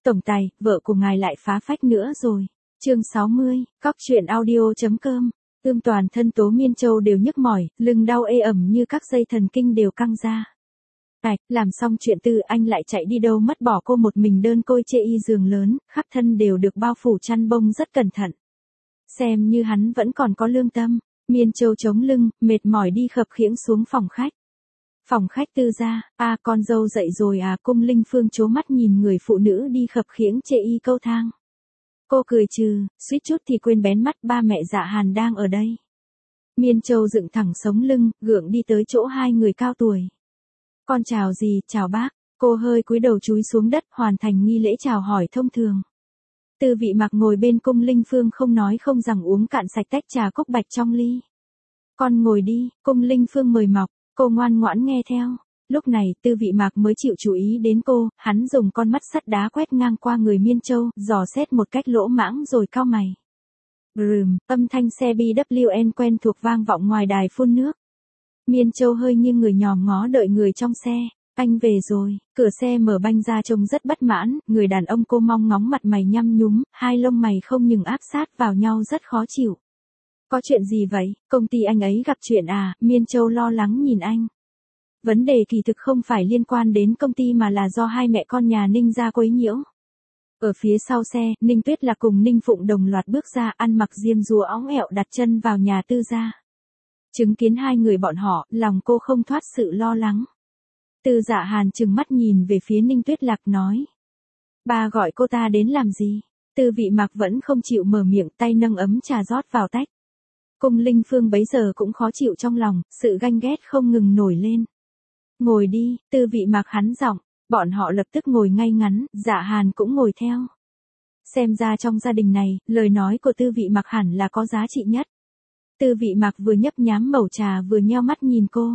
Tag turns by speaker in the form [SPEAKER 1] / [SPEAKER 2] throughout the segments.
[SPEAKER 1] Tổng tài, vợ của ngài lại phá phách nữa rồi. Chương 60, cóc truyện audio.com. Toàn thân Tố Miên Châu đều nhức mỏi, lưng đau ê ẩm như các dây thần kinh đều căng ra. Làm xong chuyện tư anh lại chạy đi đâu mất, bỏ cô một mình đơn côi chê y giường lớn, khắp thân đều được bao phủ chăn bông rất cẩn thận. Xem như hắn vẫn còn có lương tâm. Miên Châu chống lưng, mệt mỏi đi khập khiễng xuống phòng khách. Phòng khách Tư gia, con dâu dậy rồi à? Cung Linh Phương trố mắt nhìn người phụ nữ đi khập khiễng chê y câu thang. Cô cười trừ, suýt chút thì quên bén mắt, ba mẹ Dạ Hàn đang ở đây. Miên Châu dựng thẳng sống lưng, gượng đi tới chỗ hai người cao tuổi. Con chào gì? Chào bác. Cô hơi cúi đầu chúi xuống đất, hoàn thành nghi lễ chào hỏi thông thường. Tư Vị Mặc ngồi bên Cung Linh Phương không nói không rằng uống cạn sạch tách trà cốc bạch trong ly. Con ngồi đi, Cung Linh Phương mời mọc, cô ngoan ngoãn nghe theo. Lúc này Tư Vị Mặc mới chịu chú ý đến cô, hắn dùng con mắt sắt đá quét ngang qua người Miên Châu, dò xét một cách lỗ mãng rồi cau mày. Âm thanh xe BWN quen thuộc vang vọng ngoài đài phun nước. Miên Châu hơi nghiêng người nhòm ngó đợi người trong xe. Anh về rồi, cửa xe mở banh ra trông rất bất mãn, người đàn ông cô mong ngóng mặt mày nhăm nhúm, hai lông mày không ngừng áp sát vào nhau rất khó chịu. Có chuyện gì vậy, công ty anh ấy gặp chuyện à? Miên Châu lo lắng nhìn anh. Vấn đề kỳ thực không phải liên quan đến công ty mà là do hai mẹ con nhà Ninh ra quấy nhiễu. Ở phía sau xe, Ninh Tuyết Lạc cùng Ninh Phụng đồng loạt bước ra, ăn mặc diêm dúa óng ẹo đặt chân vào nhà Tư gia. Chứng kiến hai người bọn họ, lòng cô không thoát sự lo lắng. Tư Dạ Hàn trừng mắt nhìn về phía Ninh Tuyết Lạc nói. Ba gọi cô ta đến làm gì? Tư Vị Mặc vẫn không chịu mở miệng, tay nâng ấm trà rót vào tách. Cung Linh Phương bấy giờ cũng khó chịu trong lòng, sự ganh ghét không ngừng nổi lên. Ngồi đi, Tư Vị Mặc hắn giọng, bọn họ lập tức ngồi ngay ngắn, Dạ Hàn cũng ngồi theo. Xem ra trong gia đình này, lời nói của Tư Vị Mặc hẳn là có giá trị nhất. Tư Vị Mặc vừa nhấp nhám mẩu trà vừa nheo mắt nhìn cô.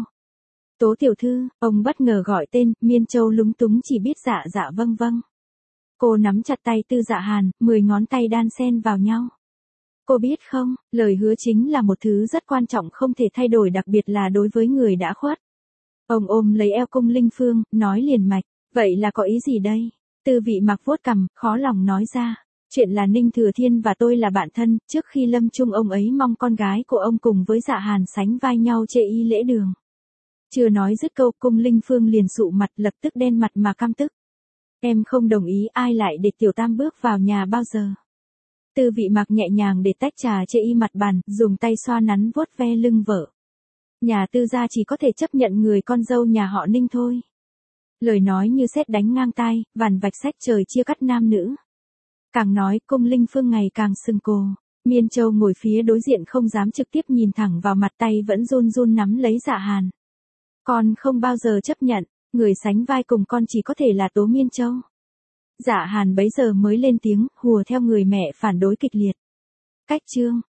[SPEAKER 1] Tố tiểu thư, ông bất ngờ gọi tên, Miên Châu lúng túng chỉ biết dạ dạ vâng vâng. Cô nắm chặt tay Tư Dạ Hàn, 10 ngón tay đan xen vào nhau. Cô biết không, lời hứa chính là một thứ rất quan trọng không thể thay đổi, đặc biệt là đối với người đã khuất. Ông ôm lấy eo Cung Linh Phương, nói liền mạch, vậy là có ý gì đây? Tư Vị Mặc vuốt cằm, khó lòng nói ra. Chuyện là Ninh Thừa Thiên và tôi là bạn thân, trước khi lâm chung ông ấy mong con gái của ông cùng với Dạ Hàn sánh vai nhau chê y lễ đường. Chưa nói dứt câu, Cung Linh Phương liền sụ mặt, lập tức đen mặt mà căm tức. Em không đồng ý, ai lại để tiểu tam bước vào nhà bao giờ? Tư Vị Mặc nhẹ nhàng để tách trà chê y mặt bàn, dùng tay xoa nắn vuốt ve lưng vợ. Nhà Tư gia chỉ có thể chấp nhận người con dâu nhà họ Ninh thôi. Lời nói như sét đánh ngang tai, vằn vạch sách trời chia cắt nam nữ. Càng nói, Cung Linh Phương ngày càng sưng cô. Miên Châu ngồi phía đối diện không dám trực tiếp nhìn thẳng vào mặt, tay vẫn run run nắm lấy Dạ Hàn. Con không bao giờ chấp nhận, người sánh vai cùng con chỉ có thể là Tố Miên Châu. Dạ Hàn bấy giờ mới lên tiếng, hùa theo người mẹ phản đối kịch liệt. Cách chương,